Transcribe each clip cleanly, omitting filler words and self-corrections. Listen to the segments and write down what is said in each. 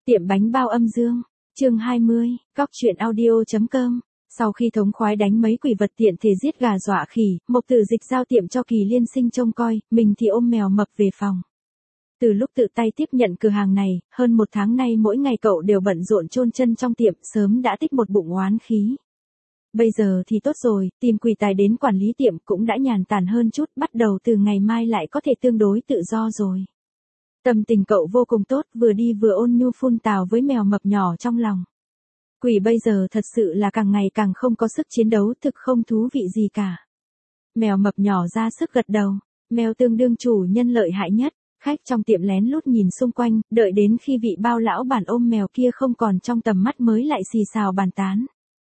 Tiệm bánh bao âm dương, chương 20, Cóc truyện audio.com. Sau khi thống khoái đánh mấy quỷ vật tiện thể giết gà dọa khỉ, Mộc Tử Dịch giao tiệm cho Kỳ Liên Sinh trông coi, mình thì ôm mèo mập về phòng. Từ lúc tự tay tiếp nhận cửa hàng này, hơn một tháng nay mỗi ngày cậu đều bận rộn chôn chân trong tiệm, sớm đã tích một bụng oán khí. Bây giờ thì tốt rồi, tìm quỷ tài đến quản lý tiệm cũng đã nhàn tản hơn chút, bắt đầu từ ngày mai lại có thể tương đối tự do rồi. Tâm tình cậu vô cùng tốt, vừa đi vừa ôn nhu phun tào với mèo mập nhỏ trong lòng. Quỷ bây giờ thật sự là càng ngày càng không có sức chiến đấu, thực không thú vị gì cả. Mèo mập nhỏ ra sức gật đầu, mèo tương đương chủ nhân lợi hại nhất. Khách trong tiệm lén lút nhìn xung quanh, đợi đến khi vị bao lão bản ôm mèo kia không còn trong tầm mắt mới lại xì xào bàn tán.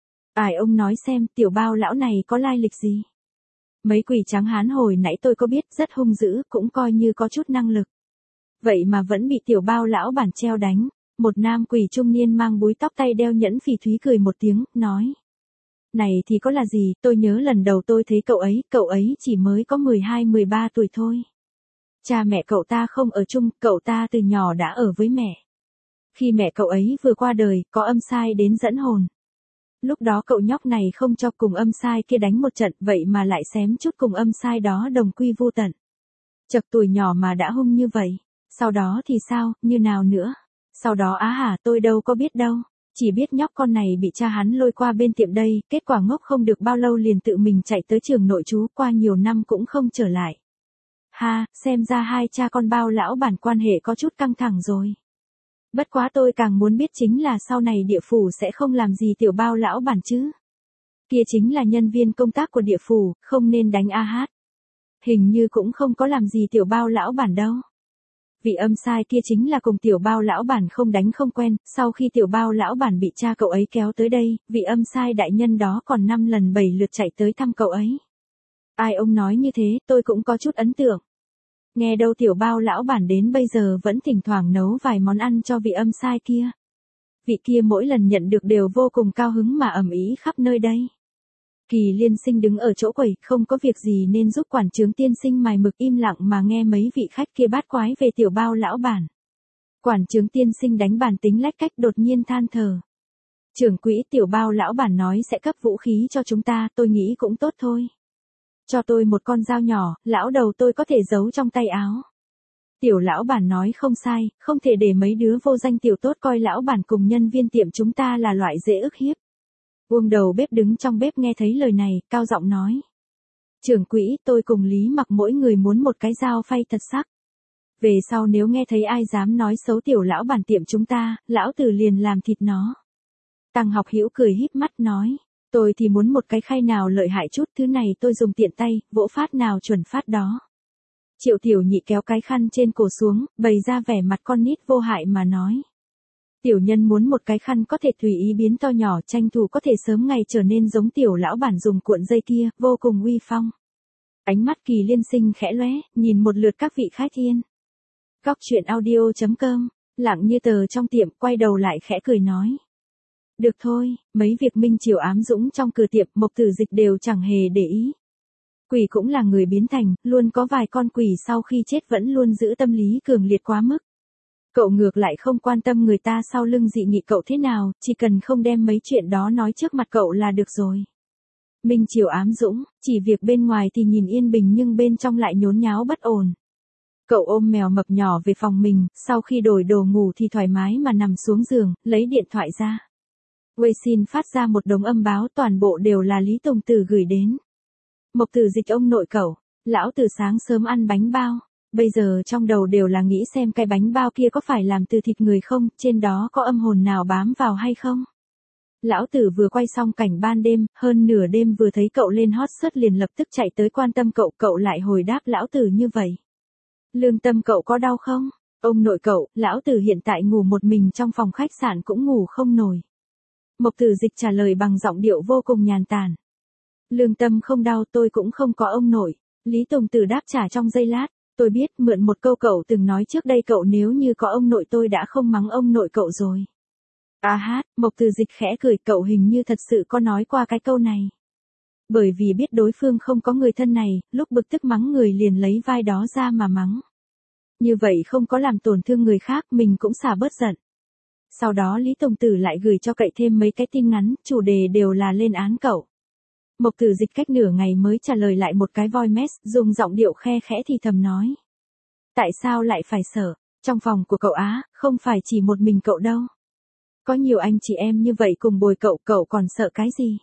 Ai ông nói xem, tiểu bao lão này có lai lịch gì? Mấy quỷ trắng hán hồi nãy tôi có biết, rất hung dữ, cũng coi như có chút năng lực. Vậy mà vẫn bị tiểu bao lão bản treo đánh. Một nam quỷ trung niên mang búi tóc tay đeo nhẫn phỉ thúy cười một tiếng, nói. Này thì có là gì, tôi nhớ lần đầu tôi thấy cậu ấy chỉ mới có 12-13 tuổi thôi. Cha mẹ cậu ta không ở chung, cậu ta từ nhỏ đã ở với mẹ. Khi mẹ cậu ấy vừa qua đời, có âm sai đến dẫn hồn. Lúc đó cậu nhóc này không cho cùng âm sai kia đánh một trận, vậy mà lại xém chút cùng âm sai đó đồng quy vu tận. Chật tuổi nhỏ mà đã hung như vậy. Sau đó thì sao, như nào nữa? Sau đó á hả, tôi đâu có biết đâu. Chỉ biết nhóc con này bị cha hắn lôi qua bên tiệm đây, kết quả ngốc không được bao lâu liền tự mình chạy tới trường nội trú, qua nhiều năm cũng không trở lại. Ha, xem ra hai cha con bao lão bản quan hệ có chút căng thẳng rồi. Bất quá tôi càng muốn biết chính là sau này địa phủ sẽ không làm gì tiểu bao lão bản chứ. Kia chính là nhân viên công tác của địa phủ, không nên đánh a hát. Hình như cũng không có làm gì tiểu bao lão bản đâu. Vị âm sai kia chính là cùng tiểu bao lão bản không đánh không quen, sau khi tiểu bao lão bản bị cha cậu ấy kéo tới đây, vị âm sai đại nhân đó còn 5 lần 7 lượt chạy tới thăm cậu ấy. Ai ông nói như thế, tôi cũng có chút ấn tượng. Nghe đâu tiểu bao lão bản đến bây giờ vẫn thỉnh thoảng nấu vài món ăn cho vị âm sai kia. Vị kia mỗi lần nhận được đều vô cùng cao hứng mà ầm ĩ khắp nơi đây. Kỳ Liên Sinh đứng ở chỗ quầy, không có việc gì nên giúp quản trướng tiên sinh mài mực im lặng mà nghe mấy vị khách kia bát quái về tiểu bao lão bản. Quản trướng tiên sinh đánh bàn tính lách cách đột nhiên than thở. Trưởng quỹ tiểu bao lão bản nói sẽ cấp vũ khí cho chúng ta, tôi nghĩ cũng tốt thôi. Cho tôi một con dao nhỏ, lão đầu tôi có thể giấu trong tay áo. Tiểu lão bản nói không sai, không thể để mấy đứa vô danh tiểu tốt coi lão bản cùng nhân viên tiệm chúng ta là loại dễ ức hiếp. Uông đầu bếp đứng trong bếp nghe thấy lời này, cao giọng nói. Trưởng quỹ, tôi cùng Lý Mặc mỗi người muốn một cái dao phay thật sắc. Về sau nếu nghe thấy ai dám nói xấu tiểu lão bản tiệm chúng ta, lão tử liền làm thịt nó. Tăng Học Hữu cười híp mắt nói. Tôi thì muốn một cái khay nào lợi hại chút, thứ này tôi dùng tiện tay, vỗ phát nào chuẩn phát đó. Triệu Tiểu Nhị kéo cái khăn trên cổ xuống, bày ra vẻ mặt con nít vô hại mà nói. Tiểu nhân muốn một cái khăn có thể tùy ý biến to nhỏ, tranh thủ có thể sớm ngày trở nên giống tiểu lão bản dùng cuộn dây kia, vô cùng uy phong. Ánh mắt Kỳ Liên Sinh khẽ lóe, nhìn một lượt các vị khách yên. Cóc truyện audio.com, lặng như tờ trong tiệm, quay đầu lại khẽ cười nói. Được thôi, mấy việc minh triều ám dũng trong cửa tiệm Mộc Tử Dịch đều chẳng hề để ý. Quỷ cũng là người biến thành, luôn có vài con quỷ sau khi chết vẫn luôn giữ tâm lý cường liệt quá mức. Cậu ngược lại không quan tâm người ta sau lưng dị nghị cậu thế nào, chỉ cần không đem mấy chuyện đó nói trước mặt cậu là được rồi. Minh triều ám dũng, chỉ việc bên ngoài thì nhìn yên bình nhưng bên trong lại nhốn nháo bất ổn. Cậu ôm mèo mập nhỏ về phòng mình, sau khi đổi đồ ngủ thì thoải mái mà nằm xuống giường, lấy điện thoại ra. Weixin phát ra một đống âm báo, toàn bộ đều là Lý Tùng Tử gửi đến. Mộc Tử Dịch ông nội cậu, lão từ sáng sớm ăn bánh bao, bây giờ trong đầu đều là nghĩ xem cái bánh bao kia có phải làm từ thịt người không, trên đó có âm hồn nào bám vào hay không. Lão tử vừa quay xong cảnh ban đêm, hơn nửa đêm vừa thấy cậu lên hot search liền lập tức chạy tới quan tâm cậu, cậu lại hồi đáp lão tử như vậy. Lương tâm cậu có đau không? Ông nội cậu, lão tử hiện tại ngủ một mình trong phòng khách sạn cũng ngủ không nổi. Mộc Tử Dịch trả lời bằng giọng điệu vô cùng nhàn tản. Lương tâm không đau, tôi cũng không có ông nội. Lý Tùng Tử đáp trả trong giây lát. Tôi biết, mượn một câu cậu từng nói trước đây, cậu nếu như có ông nội tôi đã không mắng ông nội cậu rồi. À hát, Mộc Tử Dịch khẽ cười, cậu hình như thật sự có nói qua cái câu này. Bởi vì biết đối phương không có người thân này, lúc bực tức mắng người liền lấy vai đó ra mà mắng. Như vậy không có làm tổn thương người khác, mình cũng xả bớt giận. Sau đó Lý Tùng Tử lại gửi cho cậy thêm mấy cái tin ngắn, chủ đề đều là lên án cậu. Mộc Tử Dịch cách nửa ngày mới trả lời lại một cái voice mess, dùng giọng điệu khe khẽ thì thầm nói. Tại sao lại phải sợ? Trong phòng của cậu á, không phải chỉ một mình cậu đâu. Có nhiều anh chị em như vậy cùng bồi cậu còn sợ cái gì?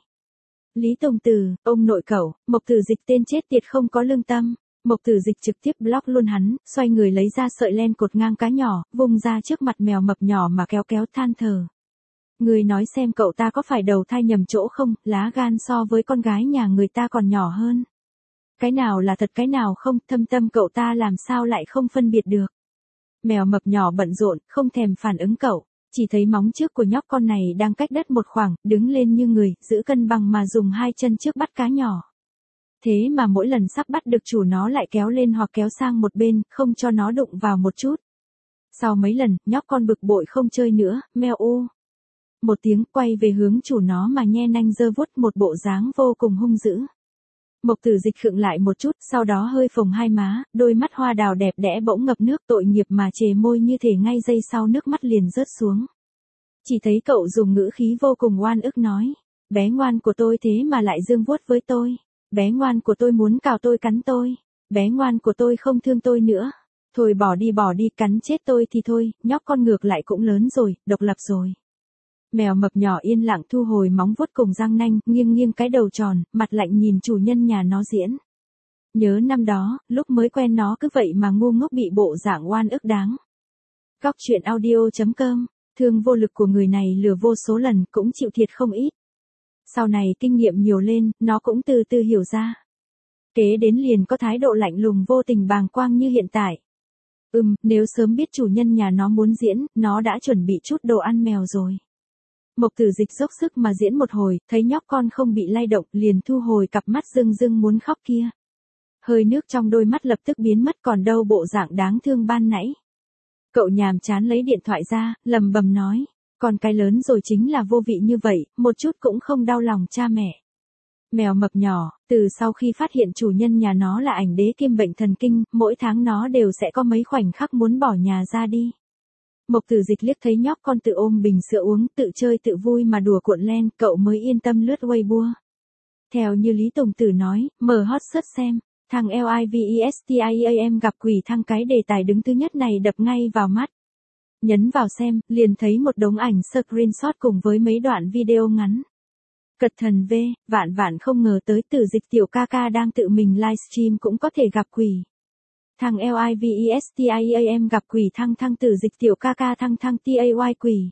Lý Tùng Tử, ông nội cậu, Mộc Tử Dịch tên chết tiệt không có lương tâm. Mộc Tử Dịch trực tiếp block luôn hắn, xoay người lấy ra sợi len cột ngang cá nhỏ, vung ra trước mặt mèo mập nhỏ mà kéo than thở. Người nói xem cậu ta có phải đầu thai nhầm chỗ không, lá gan so với con gái nhà người ta còn nhỏ hơn. Cái nào là thật cái nào không, thâm tâm cậu ta làm sao lại không phân biệt được. Mèo mập nhỏ bận rộn, không thèm phản ứng cậu, chỉ thấy móng trước của nhóc con này đang cách đất một khoảng, đứng lên như người, giữ cân bằng mà dùng hai chân trước bắt cá nhỏ. Thế mà mỗi lần sắp bắt được chủ nó lại kéo lên hoặc kéo sang một bên, không cho nó đụng vào một chút. Sau mấy lần, nhóc con bực bội không chơi nữa, meo ô. Một tiếng quay về hướng chủ nó mà nhe nanh giơ vuốt, một bộ dáng vô cùng hung dữ. Mộc Tử Dịch khựng lại một chút, sau đó hơi phồng hai má, đôi mắt hoa đào đẹp đẽ bỗng ngập nước, tội nghiệp mà chề môi như thể ngay giây sau nước mắt liền rớt xuống. Chỉ thấy cậu dùng ngữ khí vô cùng oan ức nói, bé ngoan của tôi thế mà lại giương vuốt với tôi, bé ngoan của tôi muốn cào tôi cắn tôi, bé ngoan của tôi không thương tôi nữa, thôi bỏ đi cắn chết tôi thì thôi, nhóc con ngược lại cũng lớn rồi, độc lập rồi. Mèo mập nhỏ yên lặng thu hồi móng vuốt cùng răng nanh, nghiêng cái đầu tròn, mặt lạnh nhìn chủ nhân nhà nó diễn. Nhớ năm đó, lúc mới quen nó cứ vậy mà ngu ngốc bị bộ dạng oan ức đáng. Góc truyện audio.com, thương vô lực của người này lừa vô số lần, cũng chịu thiệt không ít. Sau này kinh nghiệm nhiều lên, nó cũng từ từ hiểu ra. Kế đến liền có thái độ lạnh lùng vô tình bàng quang như hiện tại. Nếu sớm biết chủ nhân nhà nó muốn diễn, nó đã chuẩn bị chút đồ ăn mèo rồi. Mộc Tử Dịch dốc sức mà diễn một hồi, thấy nhóc con không bị lay động, liền thu hồi cặp mắt rưng muốn khóc kia. Hơi nước trong đôi mắt lập tức biến mất, còn đâu bộ dạng đáng thương ban nãy. Cậu nhàm chán lấy điện thoại ra, lầm bầm nói, còn cái lớn rồi chính là vô vị như vậy, một chút cũng không đau lòng cha mẹ. Mèo mập nhỏ, từ sau khi phát hiện chủ nhân nhà nó là ảnh đế kiêm bệnh thần kinh, mỗi tháng nó đều sẽ có mấy khoảnh khắc muốn bỏ nhà ra đi. Mộc Tử Dịch liếc thấy nhóc con tự ôm bình sữa uống, tự chơi tự vui mà đùa cuộn len, cậu mới yên tâm lướt Weibo. Theo như Lý Tùng Tử nói, mở hot search xem, thằng LIVESTIAM gặp quỷ thăng, cái đề tài đứng thứ nhất này đập ngay vào mắt. Nhấn vào xem, liền thấy một đống ảnh screenshot cùng với mấy đoạn video ngắn. Cật thần V, vạn không ngờ tới Tử Dịch tiểu ca ca đang tự mình livestream cũng có thể gặp quỷ. Thằng LIVESTIAM gặp quỷ thăng Tử Dịch tiểu ca ca thăng TAY quỷ.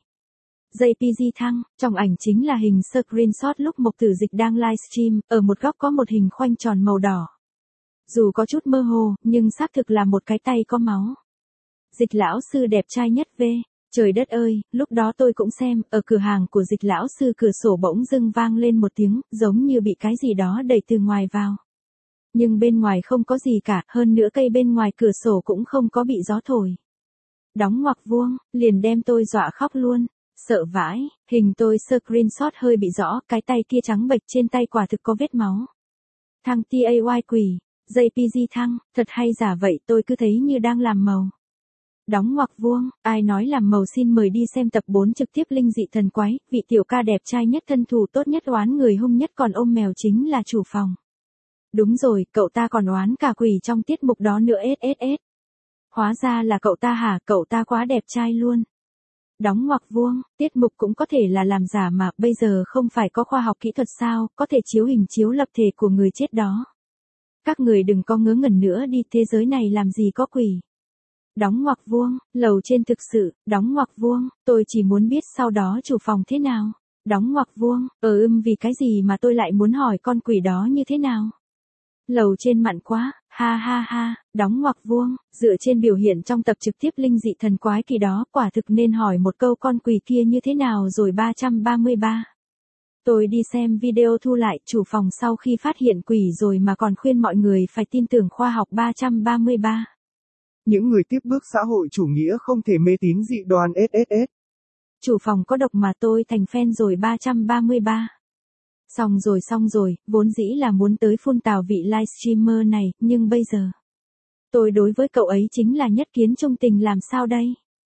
JPG thăng, trong ảnh chính là hình screenshot lúc Mộc Tử Dịch đang livestream, ở một góc có một hình khoanh tròn màu đỏ. Dù có chút mơ hồ, nhưng xác thực là một cái tay có máu. Dịch lão sư đẹp trai nhất V. Trời đất ơi, lúc đó tôi cũng xem, ở cửa hàng của Dịch lão sư cửa sổ bỗng dưng vang lên một tiếng, giống như bị cái gì đó đẩy từ ngoài vào. Nhưng bên ngoài không có gì cả, hơn nữa cây bên ngoài cửa sổ cũng không có bị gió thổi. Đóng ngoặc vuông, liền đem tôi dọa khóc luôn, sợ vãi, hình tôi screenshot hơi bị rõ, cái tay kia trắng bệch, trên tay quả thực có vết máu. Thằng TAY quỷ, JPG thăng, thật hay giả vậy, tôi cứ thấy như đang làm màu. Đóng ngoặc vuông, ai nói làm màu, xin mời đi xem tập 4 trực tiếp Linh Dị Thần Quái, vị tiểu ca đẹp trai nhất, thân thủ tốt nhất, oán người hung nhất, còn ôm mèo chính là chủ phòng. Đúng rồi, cậu ta còn oán cả quỷ trong tiết mục đó nữa, SSS. Hóa ra là cậu ta hả, cậu ta quá đẹp trai luôn. Đóng ngoặc vuông, tiết mục cũng có thể là làm giả mà, bây giờ không phải có khoa học kỹ thuật sao, có thể chiếu hình chiếu lập thể của người chết đó. Các người đừng có ngớ ngẩn nữa đi, thế giới này làm gì có quỷ. Đóng ngoặc vuông, lầu trên thực sự, đóng ngoặc vuông, tôi chỉ muốn biết sau đó chủ phòng thế nào. Đóng ngoặc vuông, vì cái gì mà tôi lại muốn hỏi con quỷ đó như thế nào. Lầu trên mặn quá, ha, đóng ngoặc vuông, dựa trên biểu hiện trong tập trực tiếp Linh Dị Thần Quái kỳ đó, quả thực nên hỏi một câu con quỷ kia như thế nào rồi. 333. Tôi đi xem video thu lại, chủ phòng sau khi phát hiện quỷ rồi mà còn khuyên mọi người phải tin tưởng khoa học. 333. Những người tiếp bước xã hội chủ nghĩa không thể mê tín dị đoan SSS. Chủ phòng có độc mà tôi thành fan rồi. 333. Xong rồi, vốn dĩ là muốn tới phun tào vị livestreamer này, nhưng bây giờ tôi đối với cậu ấy chính là nhất kiến trung tình, làm sao đây?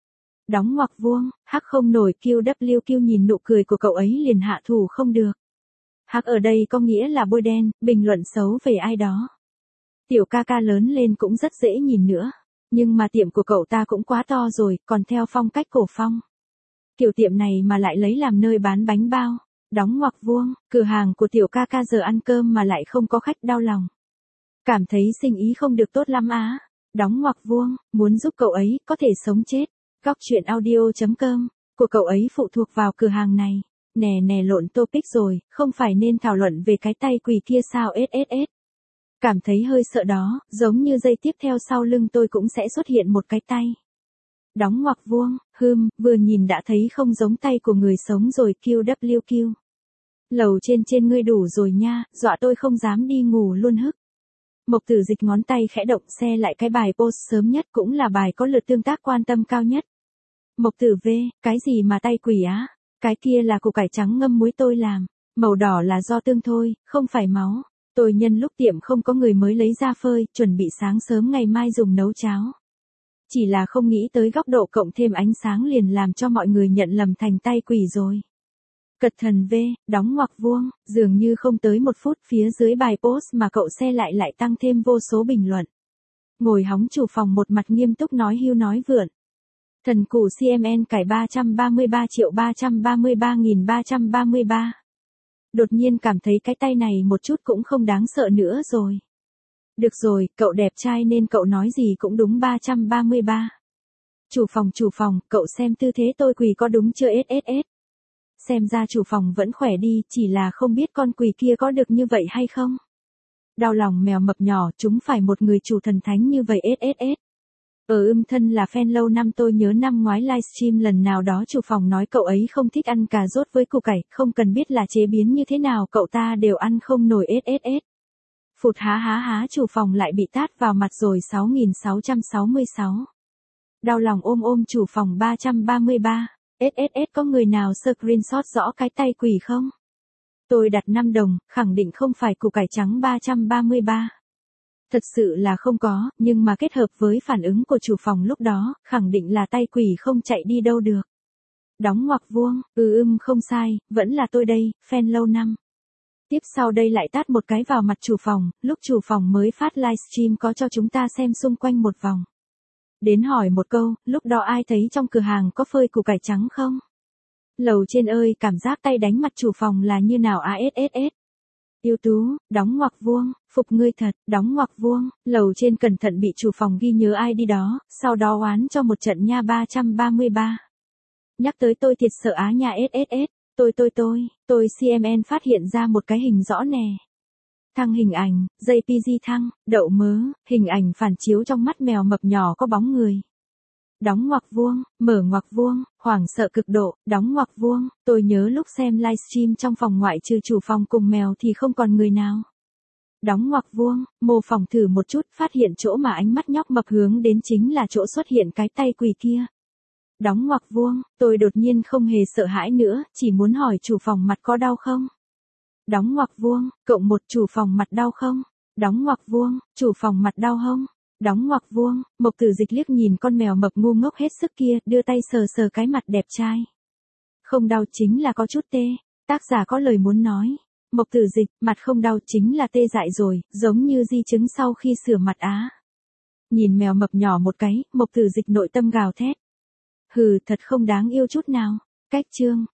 Đóng ngoặc vuông, hắc không nổi QWQ nhìn nụ cười của cậu ấy liền hạ thủ không được. Hắc ở đây có nghĩa là bôi đen, bình luận xấu về ai đó. Tiểu ca ca lớn lên cũng rất dễ nhìn nữa. Nhưng mà tiệm của cậu ta cũng quá to rồi, còn theo phong cách cổ phong. Kiểu tiệm này mà lại lấy làm nơi bán bánh bao. Đóng ngoặc vuông, cửa hàng của tiểu ca ca giờ ăn cơm mà lại không có khách, đau lòng. Cảm thấy sinh ý không được tốt lắm á. Đóng ngoặc vuông, muốn giúp cậu ấy có thể sống chết. Góc chuyện audio.com, của cậu ấy phụ thuộc vào cửa hàng này. Nè lộn topic rồi, không phải nên thảo luận về cái tay quỳ kia sao SSS. Cảm thấy hơi sợ đó, giống như giây tiếp theo sau lưng tôi cũng sẽ xuất hiện một cái tay. Đóng ngoặc vuông, vừa nhìn đã thấy không giống tay của người sống rồi QWQ. Lầu trên ngươi đủ rồi nha, dọa tôi không dám đi ngủ luôn hức. Mộc Tử Dịch ngón tay khẽ động xe lại cái bài post sớm nhất cũng là bài có lượt tương tác quan tâm cao nhất. Mộc Tử V, cái gì mà tay quỷ á? Cái kia là củ cải trắng ngâm muối tôi làm, màu đỏ là do tương thôi, không phải máu. Tôi nhân lúc tiệm không có người mới lấy ra phơi, chuẩn bị sáng sớm ngày mai dùng nấu cháo. Chỉ là không nghĩ tới góc độ cộng thêm ánh sáng liền làm cho mọi người nhận lầm thành tay quỷ rồi. Cật thần V, đóng ngoặc vuông, dường như không tới một phút phía dưới bài post mà cậu xe lại tăng thêm vô số bình luận. Ngồi hóng chủ phòng một mặt nghiêm túc nói hưu nói vượn. Thần củ CMN cải 333.333.333. Đột nhiên cảm thấy cái tay này một chút cũng không đáng sợ nữa rồi. Được rồi, cậu đẹp trai nên cậu nói gì cũng đúng 333. Chủ phòng, cậu xem tư thế tôi quỳ có đúng chưa SSS? Xem ra chủ phòng vẫn khỏe đi, chỉ là không biết con quỳ kia có được như vậy hay không? Đau lòng mèo mập nhỏ, chúng phải một người chủ thần thánh như vậy SSS. Thân là fan lâu năm, tôi nhớ năm ngoái livestream lần nào đó chủ phòng nói cậu ấy không thích ăn cà rốt với củ cải, không cần biết là chế biến như thế nào cậu ta đều ăn không nổi SSS. Phụt há chủ phòng lại bị tát vào mặt rồi 6666. Đau lòng ôm chủ phòng 333. SSS có người nào screenshot rõ cái tay quỷ không? Tôi đặt 5 đồng, khẳng định không phải củ cải trắng 333. Thật sự là không có, nhưng mà kết hợp với phản ứng của chủ phòng lúc đó, khẳng định là tay quỷ không chạy đi đâu được. Đóng ngoặc vuông, không sai, vẫn là tôi đây, fan lâu năm. Tiếp sau đây lại tát một cái vào mặt chủ phòng, lúc chủ phòng mới phát livestream có cho chúng ta xem xung quanh một vòng. Đến hỏi một câu, lúc đó ai thấy trong cửa hàng có phơi củ cải trắng không? Lầu trên ơi, cảm giác tay đánh mặt chủ phòng là như nào ASSS? Yêu tú, đóng ngoặc vuông, phục ngươi thật, đóng ngoặc vuông, lầu trên cẩn thận bị chủ phòng ghi nhớ ai đi đó, sau đó oán cho một trận nha 333. Nhắc tới tôi thiệt sợ á nha SSS, tôi CMN phát hiện ra một cái hình rõ nè. Thăng hình ảnh, JPG thăng, đậu mớ, hình ảnh phản chiếu trong mắt mèo mập nhỏ có bóng người. Đóng ngoặc vuông, mở ngoặc vuông, hoảng sợ cực độ, đóng ngoặc vuông, tôi nhớ lúc xem livestream trong phòng ngoại trừ chủ phòng cùng mèo thì không còn người nào. Đóng ngoặc vuông, mô phỏng thử một chút, phát hiện chỗ mà ánh mắt nhóc mập hướng đến chính là chỗ xuất hiện cái tay quỳ kia. Đóng ngoặc vuông, tôi đột nhiên không hề sợ hãi nữa, chỉ muốn hỏi chủ phòng mặt có đau không? Đóng ngoặc vuông, cộng một chủ phòng mặt đau không? Đóng ngoặc vuông, chủ phòng mặt đau không? Đóng ngoặc vuông, Mộc Tử Dịch liếc nhìn con mèo mập ngu ngốc hết sức kia, đưa tay sờ cái mặt đẹp trai. Không đau chính là có chút tê, tác giả có lời muốn nói. Mộc Tử Dịch, mặt không đau chính là tê dại rồi, giống như di chứng sau khi sửa mặt á. Nhìn mèo mập nhỏ một cái, Mộc Tử Dịch nội tâm gào thét. Hừ, thật không đáng yêu chút nào. Cách chương.